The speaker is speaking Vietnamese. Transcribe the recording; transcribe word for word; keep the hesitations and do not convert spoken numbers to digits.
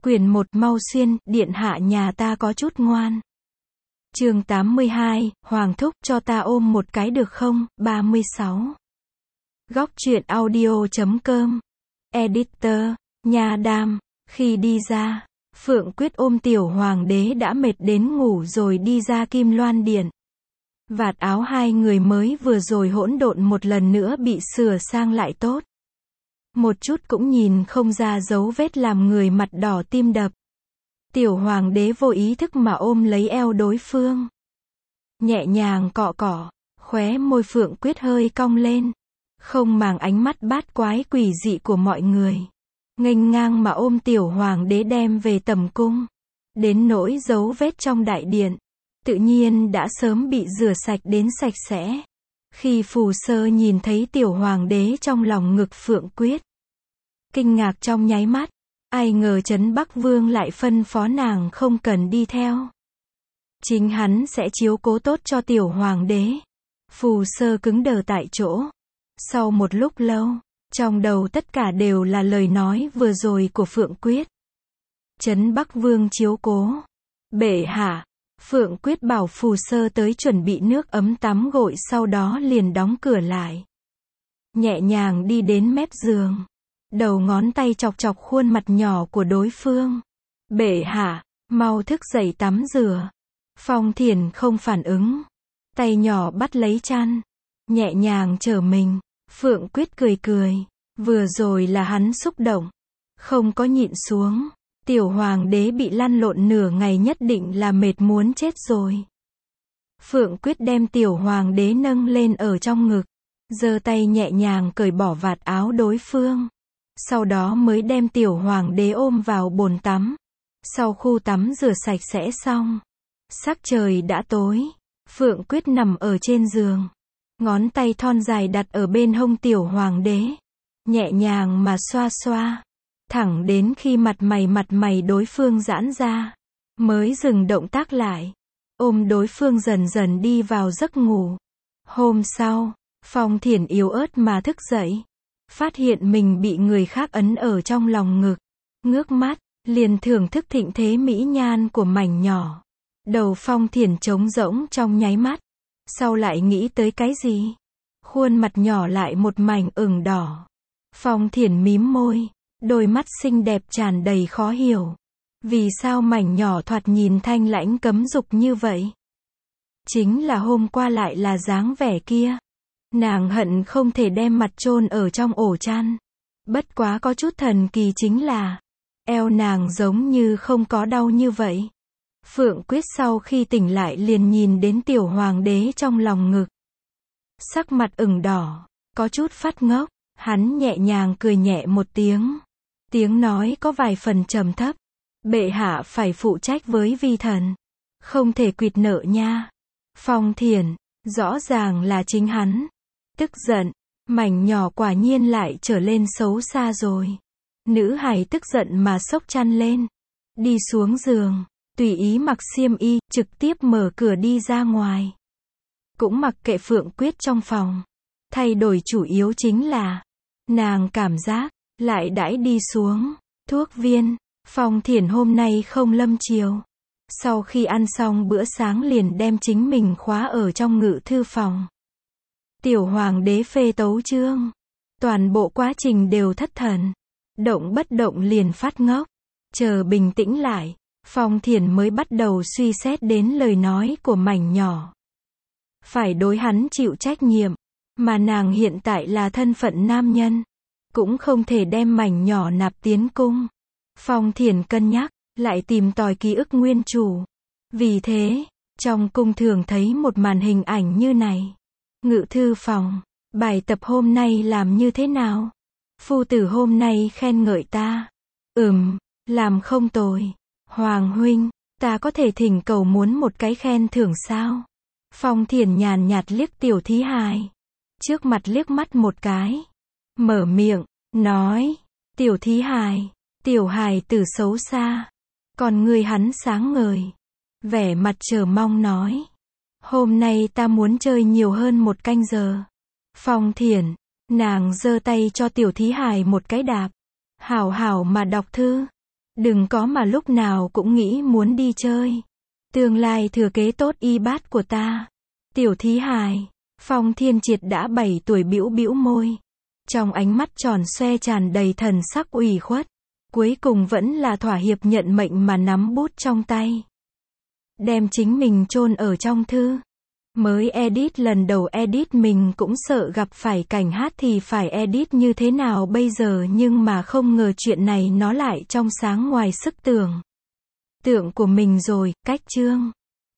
Quyển một Mau Xuyên, điện hạ nhà ta có chút ngoan. Chương tám mươi hai, Hoàng thúc cho ta ôm một cái được không? ba mươi sáu. Góc truyện audio.com. Editor, Nha Đam. Khi đi ra, Phượng Quyết ôm tiểu hoàng đế đã mệt đến ngủ rồi đi ra Kim Loan Điện. Vạt áo hai người mới vừa rồi hỗn độn một lần nữa bị sửa sang lại tốt. Một chút cũng nhìn không ra dấu vết làm người mặt đỏ tim đập. Tiểu hoàng đế vô ý thức mà ôm lấy eo đối phương. Nhẹ nhàng cọ cọ, khóe môi Phượng Quyết hơi cong lên. Không màng ánh mắt bát quái quỷ dị của mọi người. Nghênh ngang mà ôm tiểu hoàng đế đem về tầm cung. Đến nỗi dấu vết trong đại điện, tự nhiên đã sớm bị rửa sạch đến sạch sẽ. Khi Phù Sơ nhìn thấy tiểu hoàng đế trong lòng ngực Phượng Quyết, kinh ngạc trong nháy mắt, ai ngờ Trấn Bắc Vương lại phân phó nàng không cần đi theo. Chính hắn sẽ chiếu cố tốt cho tiểu hoàng đế. Phù Sơ cứng đờ tại chỗ. Sau một lúc lâu, trong đầu tất cả đều là lời nói vừa rồi của Phượng Quyết. Trấn Bắc Vương chiếu cố. Bệ hạ. Phượng Quyết bảo Phù Sơ tới chuẩn bị nước ấm tắm gội, sau đó liền đóng cửa lại. Nhẹ nhàng đi đến mép giường. Đầu ngón tay chọc chọc khuôn mặt nhỏ của đối phương. Bệ hạ, mau thức dậy tắm rửa. Phong Thiển không phản ứng. Tay nhỏ bắt lấy chăn. Nhẹ nhàng trở mình. Phượng Quyết cười cười. Vừa rồi là hắn xúc động. Không có nhịn xuống. Tiểu hoàng đế bị lăn lộn nửa ngày nhất định là mệt muốn chết rồi. Phượng Quyết đem tiểu hoàng đế nâng lên ở trong ngực. Giơ tay nhẹ nhàng cởi bỏ vạt áo đối phương. Sau đó mới đem tiểu hoàng đế ôm vào bồn tắm. Sau khu tắm rửa sạch sẽ xong, sắc trời đã tối. Phượng Quyết nằm ở trên giường. Ngón tay thon dài đặt ở bên hông tiểu hoàng đế. Nhẹ nhàng mà xoa xoa. Thẳng đến khi mặt mày mặt mày đối phương giãn ra, mới dừng động tác lại. Ôm đối phương dần dần đi vào giấc ngủ. Hôm sau, Phong Thiển yếu ớt mà thức dậy. Phát hiện mình bị người khác ấn ở trong lòng ngực. Ngước mắt, liền thưởng thức thịnh thế mỹ nhan của mảnh nhỏ. Đầu Phong Thiển trống rỗng trong nháy mắt. Sau lại nghĩ tới cái gì? Khuôn mặt nhỏ lại một mảnh ửng đỏ. Phong Thiển mím môi. Đôi mắt xinh đẹp tràn đầy khó hiểu. Vì sao mảnh nhỏ thoạt nhìn thanh lãnh cấm dục như vậy? Chính là hôm qua lại là dáng vẻ kia. Nàng hận không thể đem mặt chôn ở trong ổ chăn. Bất quá có chút thần kỳ chính là eo nàng giống như không có đau như vậy. Phượng Quyết sau khi tỉnh lại liền nhìn đến tiểu hoàng đế trong lòng ngực. Sắc mặt ửng đỏ, có chút phát ngốc. Hắn nhẹ nhàng cười nhẹ một tiếng. Tiếng nói có vài phần trầm thấp. Bệ hạ phải phụ trách với vi thần. Không thể quỵt nợ nha. Phong Thiển, rõ ràng là chính hắn. Tức giận, mảnh nhỏ quả nhiên lại trở lên xấu xa rồi. Nữ hài tức giận mà xốc chăn lên. Đi xuống giường, tùy ý mặc xiêm y, trực tiếp mở cửa đi ra ngoài. Cũng mặc kệ Phượng Quyết trong phòng. Thay đổi chủ yếu chính là nàng cảm giác lại đãi đi xuống. Thuốc viên. Phong Thiển hôm nay không lâm chiều. Sau khi ăn xong bữa sáng liền đem chính mình khóa ở trong ngự thư phòng. Tiểu hoàng đế phê tấu chương. Toàn bộ quá trình đều thất thần. Động bất động liền phát ngốc. Chờ bình tĩnh lại, Phong Thiển mới bắt đầu suy xét đến lời nói của mảnh nhỏ. Phải đối hắn chịu trách nhiệm. Mà nàng hiện tại là thân phận nam nhân. Cũng không thể đem mảnh nhỏ nạp tiến cung. Phong Thiển cân nhắc, lại tìm tòi ký ức nguyên chủ. Vì thế, trong cung thường thấy một màn hình ảnh như này. Ngự thư phòng, bài tập hôm nay làm như thế nào? Phu tử hôm nay khen ngợi ta. Ừm, làm không tồi. Hoàng huynh, ta có thể thỉnh cầu muốn một cái khen thưởng sao? Phong Thiển nhàn nhạt liếc tiểu thí hài. Trước mặt liếc mắt một cái. Mở miệng, nói. Tiểu thí hài. Tiểu hài tử xấu xa. Còn người hắn sáng ngời. Vẻ mặt chờ mong nói. Hôm nay ta muốn chơi nhiều hơn một canh giờ. Phong Thiển. Nàng giơ tay cho tiểu thí hài một cái đạp. Hảo hảo mà đọc thư. Đừng có mà lúc nào cũng nghĩ muốn đi chơi. Tương lai thừa kế tốt y bát của ta. Tiểu thí hài. Phong Thiên Triệt đã bảy tuổi bĩu bĩu môi. Trong ánh mắt tròn xoe tràn đầy thần sắc ủy khuất. Cuối cùng vẫn là thỏa hiệp nhận mệnh mà nắm bút trong tay. Đem chính mình chôn ở trong thư. Mới edit lần đầu edit mình cũng sợ gặp phải cảnh hát thì phải edit như thế nào bây giờ, nhưng mà không ngờ chuyện này nó lại trong sáng ngoài sức tưởng tượng của mình rồi. Cách chương